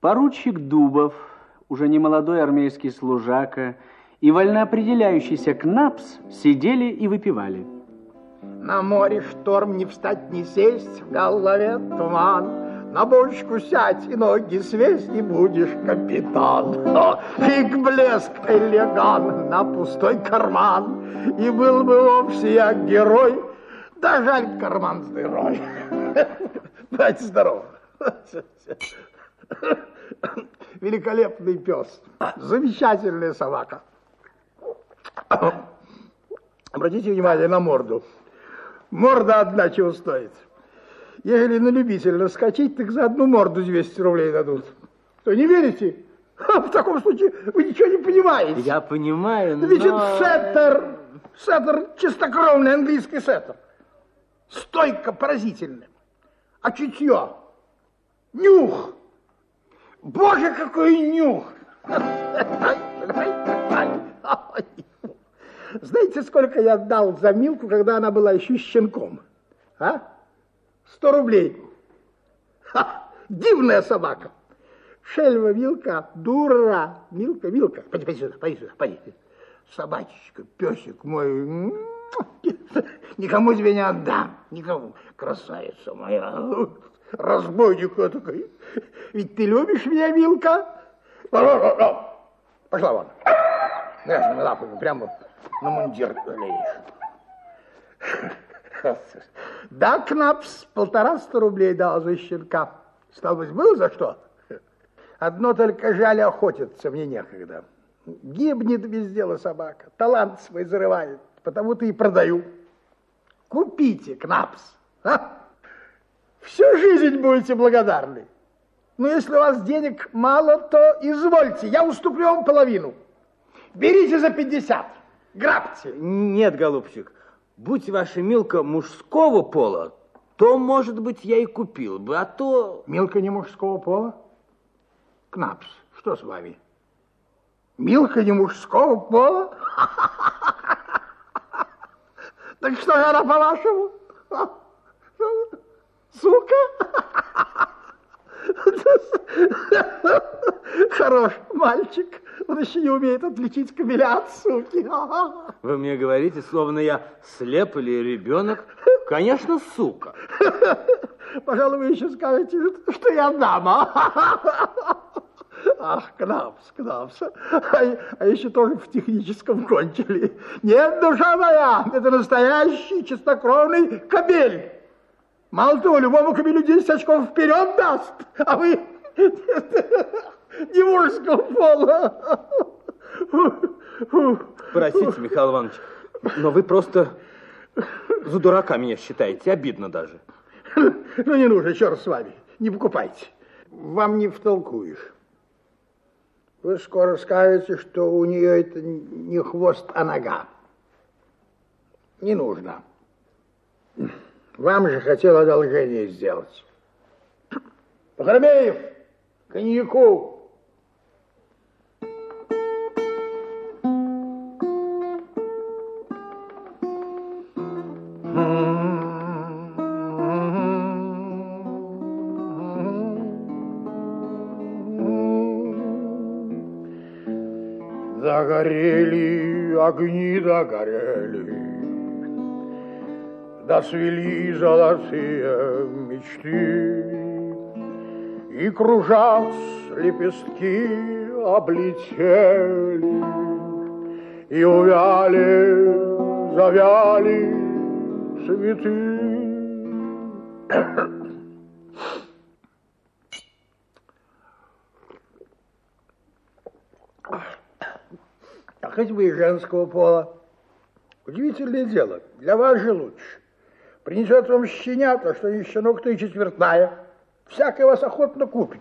Поручик Дубов, уже не молодой армейский служака, и вольноопределяющийся Кнапс сидели и выпивали. На море шторм, не встать, не сесть, в голове туман. На бочку сядь и ноги свесть, и будешь капитан. Фиг блеск, элеган на пустой карман. И был бы вовсе я герой, да жаль, карман с дырой. Братья, здорово. Великолепный пес, замечательная собака. Обратите внимание на морду. Морда одна чего стоит. Если на любителя скачать, так за одну морду 200 рублей дадут. Что, не верите? В таком случае вы ничего не понимаете. Я понимаю, но... Ведь это сеттер, чистокровный английский сеттер. Стойка поразительная. А чутье? Нюх. Боже, какой нюх! Знаете, сколько я дал за Милку, когда она была еще щенком? А? 100 рублей. Дивная собака. Шельва Милка, дура. Милка. Пойди сюда, пойди. Собачечка, песик мой. Никому тебе не отдам. Никому. Красавица моя. Разбойник такой. Ведь ты любишь меня, Милка? Пошла вон. Лапу прямо на мундир лезешь. Да, Кнапс, 150 рублей дал за щенка. Стало быть, было за что? Одно только жаль, охотиться мне некогда. Гибнет без дела собака, талант свой зарывает, потому-то и продаю. Купите, Кнапс. А? Всю жизнь будете благодарны. Но если у вас денег мало, то извольте, я уступлю вам половину. Берите за 50, грабьте. Нет, голубчик, будь ваша Милка мужского пола, то, может быть, я и купил бы, а то... Милка не мужского пола? Кнапс, что с вами? Милка не мужского пола? Так что же она, по-вашему? Сука? Хорош мальчик. Он еще не умеет отличить кобеля от суки. Вы мне говорите, словно я слеп или ребенок? Конечно, сука. Пожалуй, вы еще скажете, что я дама. Ах, Кнапс. А еще тоже в техническом кончили. Нет, душа моя, это настоящий чистокровный кобель. Мало того, любому кобелю 10 очков вперед даст, а вы не мужского пола. Простите, Михаил Иванович, но вы просто за дурака меня считаете, обидно даже. Ну, не нужно, черт с вами, не покупайте. Вам не втолкуешь. Вы скоро скажете, что у нее это не хвост, а нога. Не нужно. Вам же хотел одолжение сделать. Пахромеев, коньяку. Догорели, огни догорели, да свели золотые мечты, и кружась лепестки облетели, и увяли, завяли цветы. А хоть бы и женского пола. Удивительное дело, для вас же лучше. Принесет вам щенята, что не щенок, то и четвертная. Всякое вас охотно купит.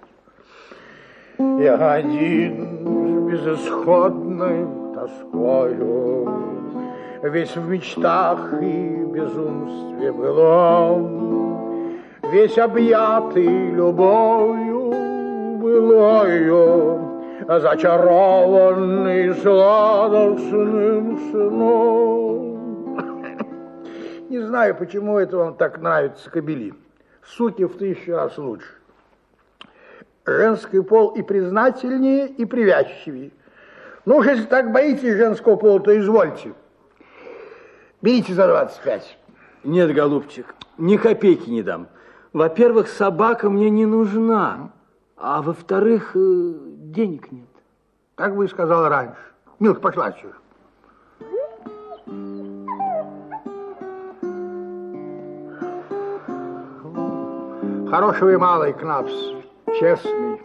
Я один с безысходной тоскою, весь в мечтах и безумстве былом, весь объятый любовью былою, зачарованный сладостным сном. Не знаю, почему это вам так нравится, кобели. Суки в 1000 раз лучше. Женский пол и признательнее, и привязчивее. Ну уж если так боитесь женского пола, то извольте. Берите за 25. Нет, голубчик, ни копейки не дам. Во-первых, собака мне не нужна, а во-вторых, денег нет. Так бы и сказал раньше. Милка, пошла отсюда. Хороший вы малый, Кнапс, честный.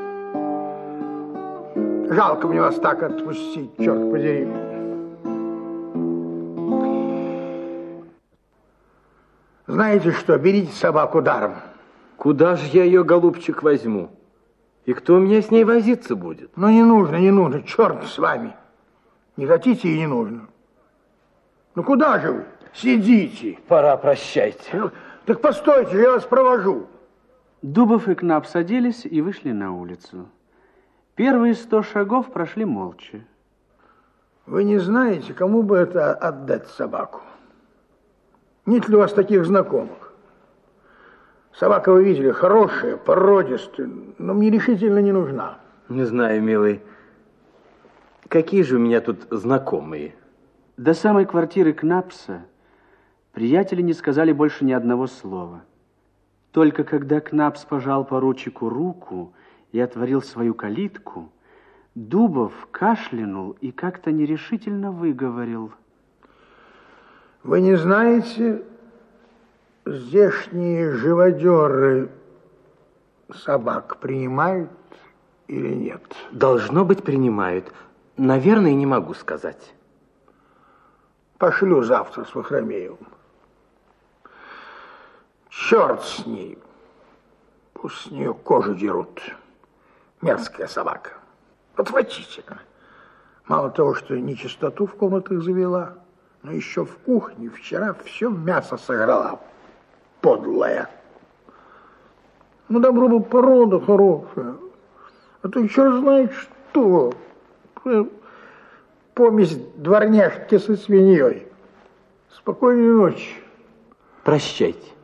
Жалко мне вас так отпустить, черт подери. Знаете что, берите собаку даром. Куда же я ее, голубчик, возьму? И кто у меня с ней возиться будет? Ну, не нужно, черт с вами. Не хотите и не нужно. Ну, куда же вы? Сидите. Пора, прощайте. Ну, так постойте, я вас провожу. Дубов и Кнап садились и вышли на улицу. Первые 100 шагов прошли молча. Вы не знаете, кому бы это отдать собаку? Нет ли у вас таких знакомых? Собака, вы видели, хорошая, породистая, но мне решительно не нужна. Не знаю, милый. Какие же у меня тут знакомые? До самой квартиры Кнапса приятели не сказали больше ни одного слова. Только когда Кнапс пожал поручику руку и отворил свою калитку, Дубов кашлянул и как-то нерешительно выговорил: Вы не знаете, здешние живодеры собак принимают или нет? Должно быть, принимают. Наверное, не могу сказать. Пошлю завтра с Вахромеевым. Черт с ней. Пусть с нее кожу дерут. Мерзкая собака. Отвратительно. Мало того, что нечистоту в комнатах завела, но еще в кухне вчера все мясо сожрала. Подлая. Ну, добро бы порода хорошая. А то черт знает что. Помесь дворняжки со свиньей. Спокойной ночи. Прощайте.